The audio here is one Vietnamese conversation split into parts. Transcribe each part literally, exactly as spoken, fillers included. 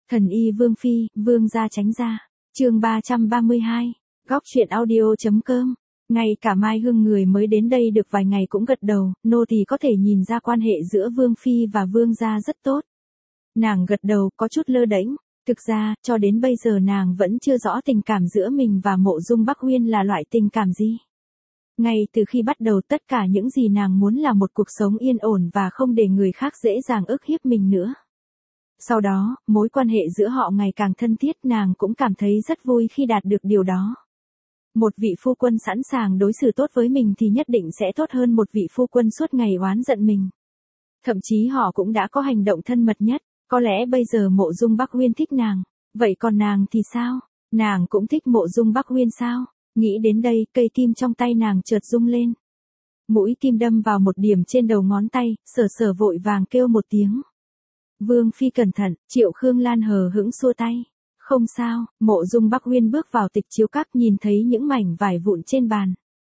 Thần y Vương Phi, Vương gia tránh ra. Chương ba trăm ba mươi hai. Góc truyện audio.com. Ngay cả Mai Hương người mới đến đây được vài ngày cũng gật đầu, nô tỳ có thể nhìn ra quan hệ giữa Vương Phi và Vương gia rất tốt. Nàng gật đầu có chút lơ đễnh, thực ra, cho đến bây giờ nàng vẫn chưa rõ tình cảm giữa mình và Mộ Dung Bắc Uyên là loại tình cảm gì. Ngay từ khi bắt đầu tất cả những gì nàng muốn là một cuộc sống yên ổn và không để người khác dễ dàng ức hiếp mình nữa. Sau đó, mối quan hệ giữa họ ngày càng thân thiết, nàng cũng cảm thấy rất vui khi đạt được điều đó. Một vị phu quân sẵn sàng đối xử tốt với mình thì nhất định sẽ tốt hơn một vị phu quân suốt ngày oán giận mình. Thậm chí họ cũng đã có hành động thân mật nhất, có lẽ bây giờ Mộ Dung Bắc Uyên thích nàng, vậy còn nàng thì sao? Nàng cũng thích Mộ Dung Bắc Uyên sao? Nghĩ đến đây, cây kim trong tay nàng chợt rung lên. Mũi kim đâm vào một điểm trên đầu ngón tay, Sở Sở vội vàng kêu một tiếng. Vương Phi cẩn thận, Triệu Khương Lan hờ hững xua tay. Không sao, Mộ Dung Bắc Uyên bước vào tịch chiếu các nhìn thấy những mảnh vải vụn trên bàn.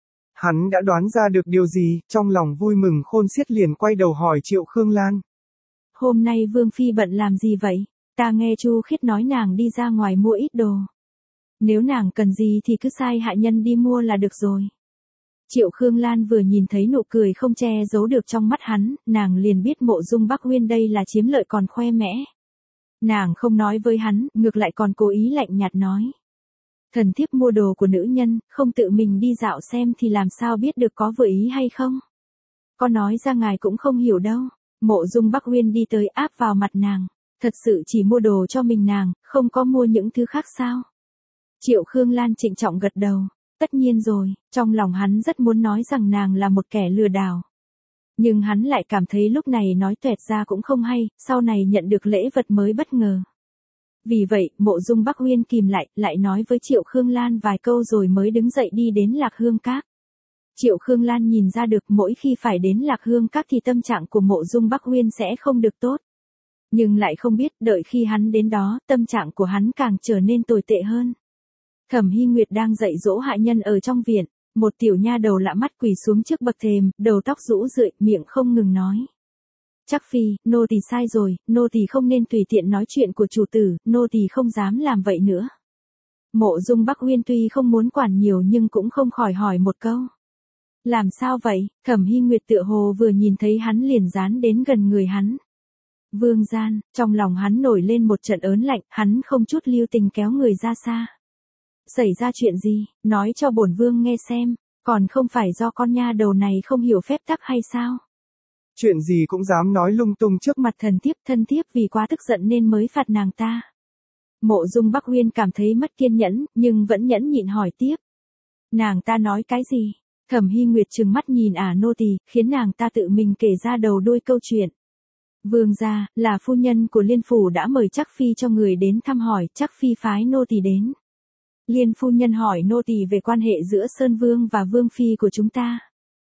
Hắn đã đoán ra được điều gì, trong lòng vui mừng khôn xiết liền quay đầu hỏi Triệu Khương Lan. Hôm nay Vương Phi bận làm gì vậy? Ta nghe Chu Khiết nói nàng đi ra ngoài mua ít đồ. Nếu nàng cần gì thì cứ sai hạ nhân đi mua là được rồi. Triệu Khương Lan vừa nhìn thấy nụ cười không che giấu được trong mắt hắn, nàng liền biết Mộ Dung Bắc Uyên đây là chiếm lợi còn khoe mẽ. Nàng không nói với hắn, ngược lại còn cố ý lạnh nhạt nói. Thần thiếp mua đồ của nữ nhân, không tự mình đi dạo xem thì làm sao biết được có vừa ý hay không. Có nói ra ngài cũng không hiểu đâu. Mộ Dung Bắc Uyên đi tới áp vào mặt nàng. Thật sự chỉ mua đồ cho mình nàng, không có mua những thứ khác sao? Triệu Khương Lan trịnh trọng gật đầu. Tất nhiên rồi, trong lòng hắn rất muốn nói rằng nàng là một kẻ lừa đảo. Nhưng hắn lại cảm thấy lúc này nói tuẹt ra cũng không hay, sau này nhận được lễ vật mới bất ngờ. Vì vậy, Mộ Dung Bắc Uyên kìm lại, lại nói với Triệu Khương Lan vài câu rồi mới đứng dậy đi đến Lạc Hương Các. Triệu Khương Lan nhìn ra được mỗi khi phải đến Lạc Hương Các thì tâm trạng của Mộ Dung Bắc Uyên sẽ không được tốt. Nhưng lại không biết, đợi khi hắn đến đó, tâm trạng của hắn càng trở nên tồi tệ hơn. Thẩm Hy Nguyệt đang dạy dỗ hạ nhân ở trong viện, một tiểu nha đầu lạ mắt quỳ xuống trước bậc thềm, đầu tóc rũ rượi, miệng không ngừng nói. Chắc Phi, nô tỳ sai rồi, nô tỳ không nên tùy tiện nói chuyện của chủ tử, nô tỳ không dám làm vậy nữa. Mộ Dung Bắc Uyên tuy không muốn quản nhiều nhưng cũng không khỏi hỏi một câu. Làm sao vậy? Thẩm Hy Nguyệt tựa hồ vừa nhìn thấy hắn liền dán đến gần người hắn. Vương gian, trong lòng hắn nổi lên một trận ớn lạnh, hắn không chút lưu tình kéo người ra xa. Xảy ra chuyện gì, nói cho bổn vương nghe xem, còn không phải do con nha đầu này không hiểu phép tắc hay sao? Chuyện gì cũng dám nói lung tung trước mặt thần thiếp, thân thiếp vì quá tức giận nên mới phạt nàng ta. Mộ Dung Bắc Uyên cảm thấy mất kiên nhẫn, nhưng vẫn nhẫn nhịn hỏi tiếp. Nàng ta nói cái gì? Thẩm Hy Nguyệt trừng mắt nhìn ả nô tỳ, khiến nàng ta tự mình kể ra đầu đuôi câu chuyện. Vương gia, là phu nhân của Liên phủ đã mời Trác Phi cho người đến thăm hỏi, Trác Phi phái nô tỳ đến. Liên phu nhân hỏi nô tỳ về quan hệ giữa Sơn Vương và Vương Phi của chúng ta.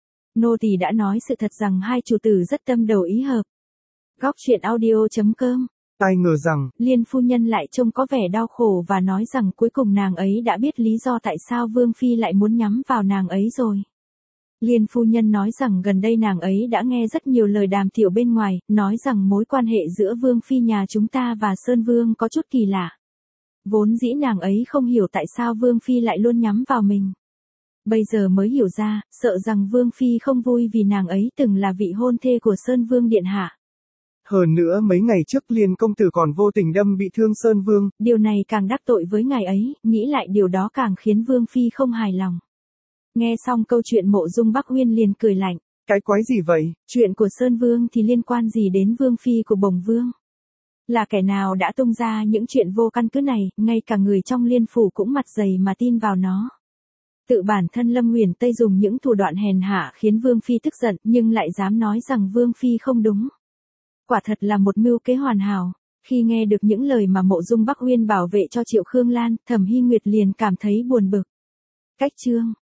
Nô tỳ đã nói sự thật rằng hai chủ tử rất tâm đầu ý hợp. Góc truyện audio.com. Ai ngờ rằng, Liên phu nhân lại trông có vẻ đau khổ và nói rằng cuối cùng nàng ấy đã biết lý do tại sao Vương Phi lại muốn nhắm vào nàng ấy rồi. Liên phu nhân nói rằng gần đây nàng ấy đã nghe rất nhiều lời đàm tiếu bên ngoài, nói rằng mối quan hệ giữa Vương Phi nhà chúng ta và Sơn Vương có chút kỳ lạ. Vốn dĩ nàng ấy không hiểu tại sao Vương Phi lại luôn nhắm vào mình. Bây giờ mới hiểu ra, sợ rằng Vương Phi không vui vì nàng ấy từng là vị hôn thê của Sơn Vương điện hạ. Hơn nữa mấy ngày trước Liên công tử còn vô tình đâm bị thương Sơn Vương. Điều này càng đắc tội với ngài ấy, nghĩ lại điều đó càng khiến Vương Phi không hài lòng. Nghe xong câu chuyện Mộ Dung Bắc Uyên liền cười lạnh. Cái quái gì vậy? Chuyện của Sơn Vương thì liên quan gì đến Vương Phi của Bồng Vương? Là kẻ nào đã tung ra những chuyện vô căn cứ này, ngay cả người trong Liên phủ cũng mặt dày mà tin vào nó. Tự bản thân Lâm Huyền Tây dùng những thủ đoạn hèn hạ khiến Vương Phi tức giận nhưng lại dám nói rằng Vương Phi không đúng. Quả thật là một mưu kế hoàn hảo. Khi nghe được những lời mà Mộ Dung Bắc Uyên bảo vệ cho Triệu Khương Lan, Thẩm Hy Nguyệt liền cảm thấy buồn bực. Cách chương